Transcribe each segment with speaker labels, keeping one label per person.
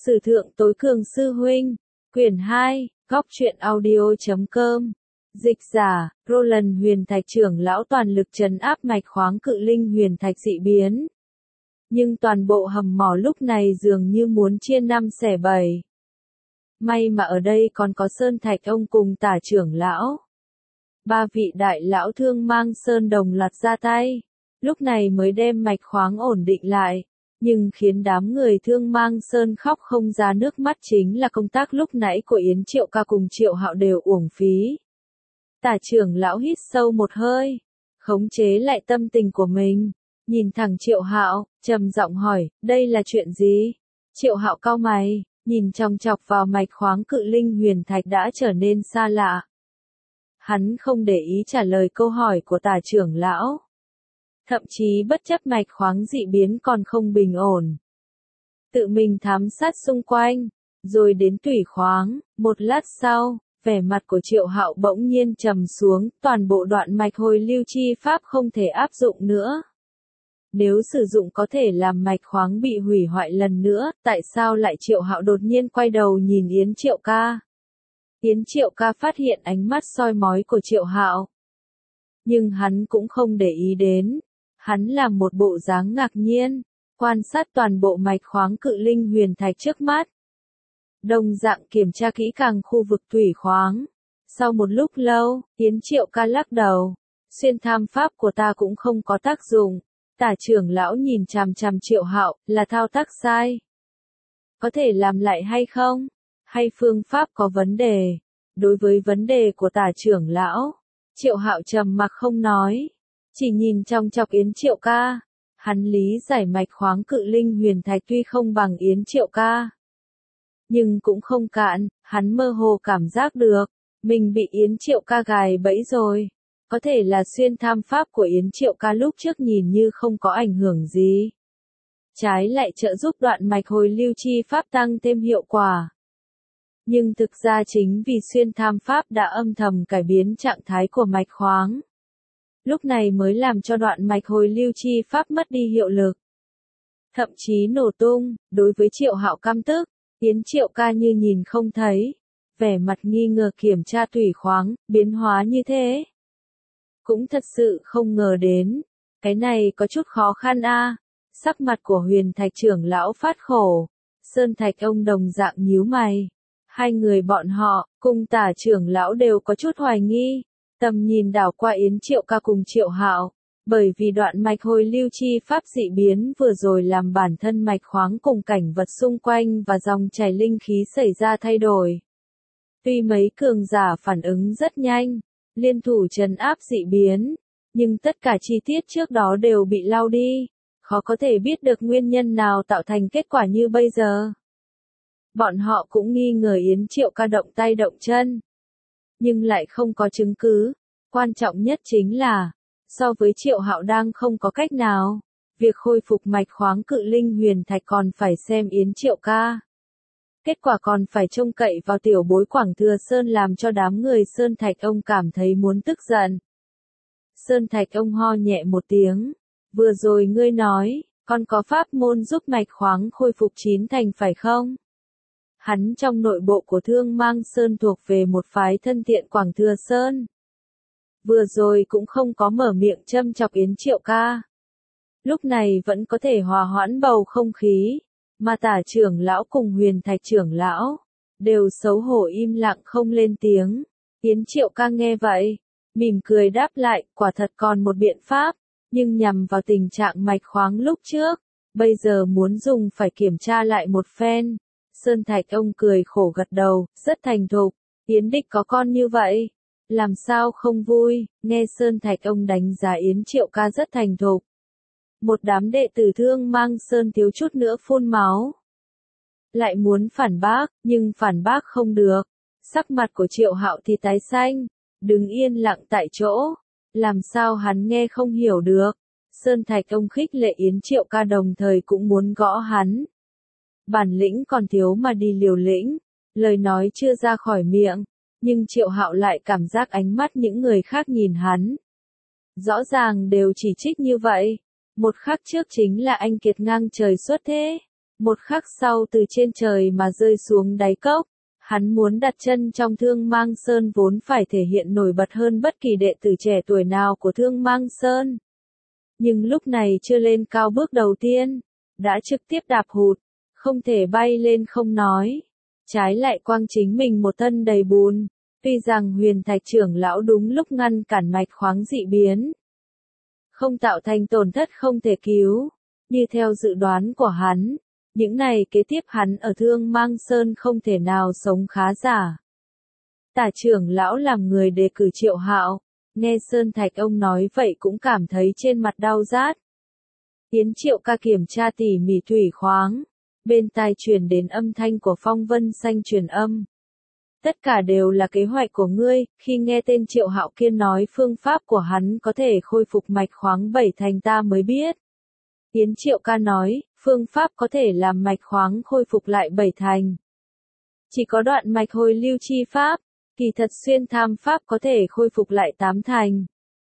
Speaker 1: Sử thượng tối cường sư huynh, quyển 2, góc truyện audio.com. Dịch giả, Roland Huyền Thạch trưởng lão toàn lực trấn áp mạch khoáng cự linh huyền thạch dị biến. Nhưng toàn bộ hầm mỏ lúc này dường như muốn chia năm xẻ bảy. May mà ở đây còn có Sơn Thạch ông cùng Tả trưởng lão. Ba vị đại lão Thương Mang Sơn đồng loạt ra tay, lúc này mới đem mạch khoáng ổn định lại. Nhưng khiến đám người Thương Mang Sơn khóc không ra nước mắt chính là công tác lúc nãy của Yến Triệu Ca cùng Triệu Hạo đều uổng phí. Tả trưởng lão hít sâu một hơi, khống chế lại tâm tình của mình, nhìn thẳng Triệu Hạo, trầm giọng hỏi, đây là chuyện gì? Triệu Hạo cau mày, nhìn chòng chọc vào mạch khoáng cự linh huyền thạch đã trở nên xa lạ. Hắn không để ý trả lời câu hỏi của Tả trưởng lão. Thậm chí bất chấp mạch khoáng dị biến còn không bình ổn. Tự mình thám sát xung quanh, rồi đến tủy khoáng, một lát sau, vẻ mặt của Triệu Hạo bỗng nhiên trầm xuống, toàn bộ đoạn mạch hồi lưu chi pháp không thể áp dụng nữa. Nếu sử dụng có thể làm mạch khoáng bị hủy hoại lần nữa, tại sao lại Triệu Hạo đột nhiên quay đầu nhìn Yến Triệu Ca? Yến Triệu Ca phát hiện ánh mắt soi mói của Triệu Hạo. Nhưng hắn cũng không để ý đến. Hắn làm một bộ dáng ngạc nhiên, quan sát toàn bộ mạch khoáng cự linh huyền thạch trước mắt. Đồng dạng kiểm tra kỹ càng khu vực thủy khoáng. Sau một lúc lâu, Yến Triệu Ca lắc đầu. Xuyên tham pháp của ta cũng không có tác dụng. Tả trưởng lão nhìn chằm chằm Triệu Hạo, là thao tác sai. Có thể làm lại hay không? Hay phương pháp có vấn đề? Đối với vấn đề của Tả trưởng lão, Triệu Hạo trầm mặc không nói. Chỉ nhìn trong chọc Yến Triệu Ca, hắn lý giải mạch khoáng cự linh huyền thạch tuy không bằng Yến Triệu Ca, nhưng cũng không cạn, hắn mơ hồ cảm giác được, mình bị Yến Triệu Ca gài bẫy rồi. Có thể là xuyên tham pháp của Yến Triệu Ca lúc trước nhìn như không có ảnh hưởng gì. Trái lại trợ giúp đoạn mạch hồi lưu chi pháp tăng thêm hiệu quả. Nhưng thực ra chính vì xuyên tham pháp đã âm thầm cải biến trạng thái của mạch khoáng. Lúc này mới làm cho đoạn mạch hồi lưu chi pháp mất đi hiệu lực. Thậm chí nổ tung, đối với Triệu Hạo căm tức, Yến Triệu Ca như nhìn không thấy, vẻ mặt nghi ngờ kiểm tra thủy khoáng, biến hóa như thế. Cũng thật sự không ngờ đến, cái này có chút khó khăn a. Sắc mặt của Huyền Thạch trưởng lão phát khổ, Sơn Thạch ông đồng dạng nhíu mày. Hai người bọn họ, cùng Tả trưởng lão đều có chút hoài nghi. Tầm nhìn đảo qua Yến Triệu Ca cùng Triệu Hạo, bởi vì đoạn mạch hồi lưu chi pháp dị biến vừa rồi làm bản thân mạch khoáng cùng cảnh vật xung quanh và dòng chảy linh khí xảy ra thay đổi. Tuy mấy cường giả phản ứng rất nhanh, liên thủ trấn áp dị biến, nhưng tất cả chi tiết trước đó đều bị lau đi, khó có thể biết được nguyên nhân nào tạo thành kết quả như bây giờ. Bọn họ cũng nghi ngờ Yến Triệu Ca động tay động chân, nhưng lại không có chứng cứ. Quan trọng nhất chính là, so với Triệu Hạo đang không có cách nào, việc khôi phục mạch khoáng cự linh huyền thạch còn phải xem Yến Triệu Ca. Kết quả còn phải trông cậy vào tiểu bối Quảng Thừa Sơn làm cho đám người Sơn Thạch ông cảm thấy muốn tức giận. Sơn Thạch ông ho nhẹ một tiếng, vừa rồi ngươi nói, còn có pháp môn giúp mạch khoáng khôi phục chín thành phải không? Hắn trong nội bộ của Thương Mang Sơn thuộc về một phái thân thiện Quảng Thừa Sơn. Vừa rồi cũng không có mở miệng châm chọc Yến Triệu Ca. Lúc này vẫn có thể hòa hoãn bầu không khí, mà Tả trưởng lão cùng Huyền Thạch trưởng lão, đều xấu hổ im lặng không lên tiếng. Yến Triệu Ca nghe vậy, mỉm cười đáp lại, quả thật còn một biện pháp, nhưng nhằm vào tình trạng mạch khoáng lúc trước, bây giờ muốn dùng phải kiểm tra lại một phen. Sơn Thạch ông cười khổ gật đầu, rất thành thục. Yến Địch có con như vậy, làm sao không vui? Nghe Sơn Thạch ông đánh giá Yến Triệu Ca rất thành thục. Một đám đệ tử Thương Mang Sơn thiếu chút nữa phun máu. Lại muốn phản bác, nhưng phản bác không được. Sắc mặt của Triệu Hạo thì tái xanh, đứng yên lặng tại chỗ. Làm sao hắn nghe không hiểu được? Sơn Thạch ông khích lệ Yến Triệu Ca đồng thời cũng muốn gõ hắn. Bản lĩnh còn thiếu mà đi liều lĩnh, lời nói chưa ra khỏi miệng, nhưng Triệu Hạo lại cảm giác ánh mắt những người khác nhìn hắn. Rõ ràng đều chỉ trích như vậy, một khắc trước chính là anh kiệt ngang trời xuất thế, Một khắc sau từ trên trời mà rơi xuống đáy cốc, hắn muốn đặt chân trong Thương Mang Sơn vốn phải thể hiện nổi bật hơn bất kỳ đệ tử trẻ tuổi nào của Thương Mang Sơn. Nhưng lúc này chưa lên cao bước đầu tiên, đã trực tiếp đạp hụt, không thể bay lên không nói. Trái lại quang chính mình một thân đầy bùn, tuy rằng Huyền Thạch trưởng lão đúng lúc ngăn cản mạch khoáng dị biến, không tạo thành tổn thất không thể cứu, như theo dự đoán của hắn, những ngày kế tiếp hắn ở Thương Mang Sơn không thể nào sống khá giả. Tả trưởng lão làm người đề cử Triệu Hạo, nghe Sơn Thạch ông nói vậy cũng cảm thấy trên mặt đau rát. Yến Triệu ca kiểm tra tỉ mỉ thủy khoáng, bên tai truyền đến âm thanh của Phong Vân Xanh truyền âm. Tất cả đều là kế hoạch của ngươi, khi nghe tên Triệu Hạo kia nói phương pháp của hắn có thể khôi phục mạch khoáng 7 thành ta mới biết. Yến Triệu ca nói, phương pháp có thể làm mạch khoáng khôi phục lại 7 thành. Chỉ có đoạn mạch hồi lưu chi pháp, kỳ thật xuyên tham pháp có thể khôi phục lại 8 thành.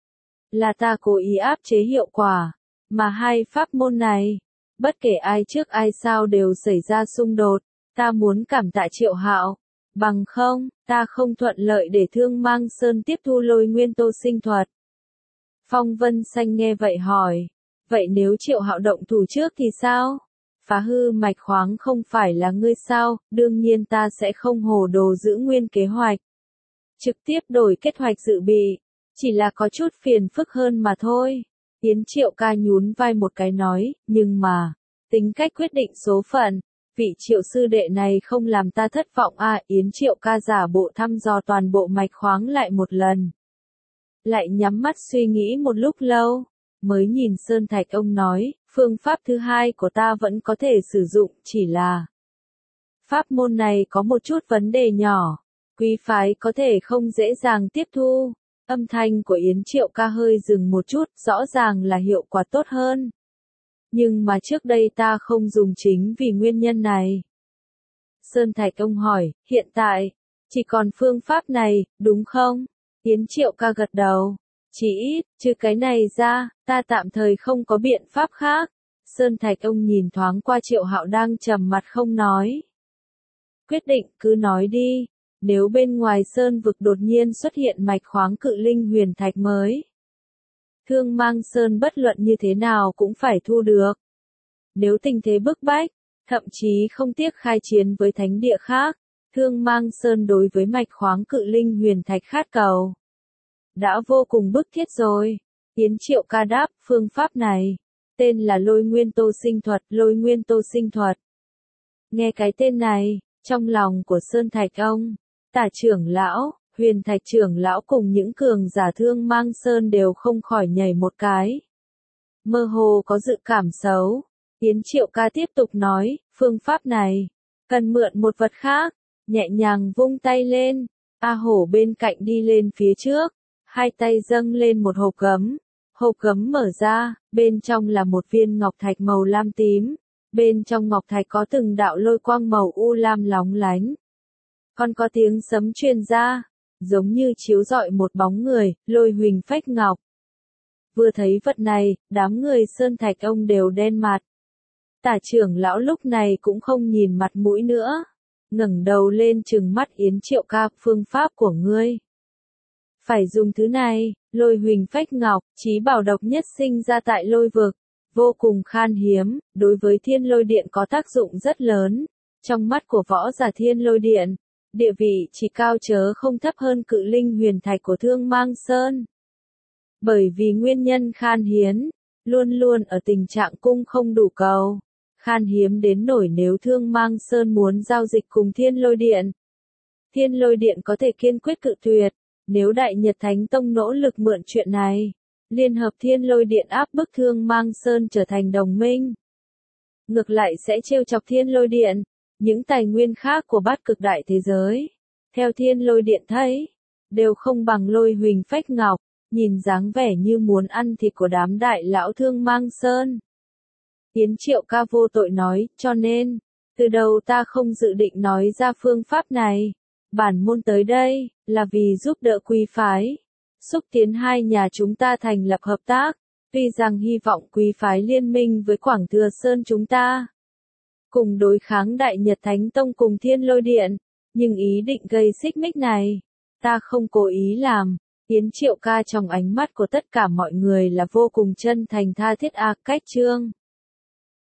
Speaker 1: Là ta cố ý áp chế hiệu quả, mà hai pháp môn này, bất kể ai trước ai sau đều xảy ra xung đột, ta muốn cảm tạ Triệu Hạo, bằng không, ta không thuận lợi để Thương Mang Sơn tiếp thu Lôi Nguyên Tô Sinh thuật. Phong Vân Xanh nghe vậy hỏi, vậy nếu Triệu Hạo động thủ trước thì sao? Phá hư mạch khoáng không phải là ngươi sao, đương nhiên ta sẽ không hồ đồ giữ nguyên kế hoạch. Trực tiếp đổi kế hoạch dự bị, chỉ là có chút phiền phức hơn mà thôi. Yến Triệu ca nhún vai một cái nói, nhưng mà, tính cách quyết định số phận, vị Triệu sư đệ này không làm ta thất vọng à. Yến Triệu ca giả bộ thăm dò toàn bộ mạch khoáng lại một lần. Lại nhắm mắt suy nghĩ một lúc lâu, mới nhìn Sơn Thạch ông nói, phương pháp thứ hai của ta vẫn có thể sử dụng, chỉ là pháp môn này có một chút vấn đề nhỏ, quý phái có thể không dễ dàng tiếp thu. Âm thanh của Yến Triệu ca hơi dừng một chút, rõ ràng là hiệu quả tốt hơn. Nhưng mà trước đây ta không dùng chính vì nguyên nhân này. Sơn Thạch ông hỏi, hiện tại, chỉ còn phương pháp này, đúng không? Yến Triệu ca gật đầu. Chỉ ít, trừ cái này ra, ta tạm thời không có biện pháp khác. Sơn Thạch ông nhìn thoáng qua Triệu Hạo đang trầm mặt không nói. Quyết định, cứ nói đi. Nếu bên ngoài sơn vực đột nhiên xuất hiện mạch khoáng cự linh huyền thạch mới, Thương Mang Sơn bất luận như thế nào cũng phải thu được. Nếu tình thế bức bách, thậm chí không tiếc khai chiến với thánh địa khác, Thương Mang Sơn đối với mạch khoáng cự linh huyền thạch khát cầu đã vô cùng bức thiết rồi. Yến Triệu ca đáp, phương pháp này tên là Lôi Nguyên Tô Sinh thuật, Lôi Nguyên Tô Sinh thuật. Nghe cái tên này, trong lòng của Sơn Thạch ông, Tả trưởng lão, Huyền Thạch trưởng lão cùng những cường giả Thương Mang Sơn đều không khỏi nhảy một cái. Mơ hồ có dự cảm xấu. Yến Triệu ca tiếp tục nói, phương pháp này, cần mượn một vật khác, nhẹ nhàng vung tay lên, A Hổ bên cạnh đi lên phía trước, hai tay dâng lên một hộp gấm mở ra, bên trong là một viên ngọc thạch màu lam tím, bên trong ngọc thạch có từng đạo lôi quang màu u lam lóng lánh. Còn có tiếng sấm truyền ra, giống như chiếu rọi một bóng người, Lôi huỳnh phách ngọc. Vừa thấy vật này, đám người Sơn Thạch ông đều đen mặt. Tả trưởng lão lúc này cũng không nhìn mặt mũi nữa, ngẩng đầu lên trừng mắt Yến Triệu ca, phương pháp của ngươi. Phải dùng thứ này, Lôi huỳnh phách ngọc, chí bảo độc nhất sinh ra tại lôi vực, vô cùng khan hiếm, đối với Thiên Lôi Điện có tác dụng rất lớn. Trong mắt của võ giả Thiên Lôi Điện, địa vị chỉ cao chớ không thấp hơn cự linh huyền thạch của Thương Mang Sơn. Bởi vì nguyên nhân khan hiếm, luôn luôn ở tình trạng cung không đủ cầu. Khan hiếm đến nổi nếu Thương Mang Sơn muốn giao dịch cùng Thiên Lôi Điện, Thiên Lôi Điện có thể kiên quyết cự tuyệt. Nếu Đại Nhật Thánh Tông nỗ lực mượn chuyện này, liên hợp Thiên Lôi Điện áp bức Thương Mang Sơn trở thành đồng minh, ngược lại sẽ trêu chọc Thiên Lôi Điện. Những tài nguyên khác của bát cực đại thế giới, theo Thiên Lôi Điện thấy, đều không bằng Lôi huỳnh phách ngọc, nhìn dáng vẻ như muốn ăn thịt của đám đại lão Thương Mang Sơn. Yến Triệu ca vô tội nói, cho nên, từ đầu ta không dự định nói ra phương pháp này. Bản môn tới đây, là vì giúp đỡ quý phái, xúc tiến hai nhà chúng ta thành lập hợp tác, tuy rằng hy vọng quý phái liên minh với Quảng Thừa Sơn chúng ta. cùng đối kháng Đại Nhật Thánh Tông cùng Thiên Lôi Điện. Nhưng ý định gây xích mích này, ta không cố ý làm. Yến Triệu Ca trong ánh mắt của tất cả mọi người là vô cùng chân thành tha thiết cách Trương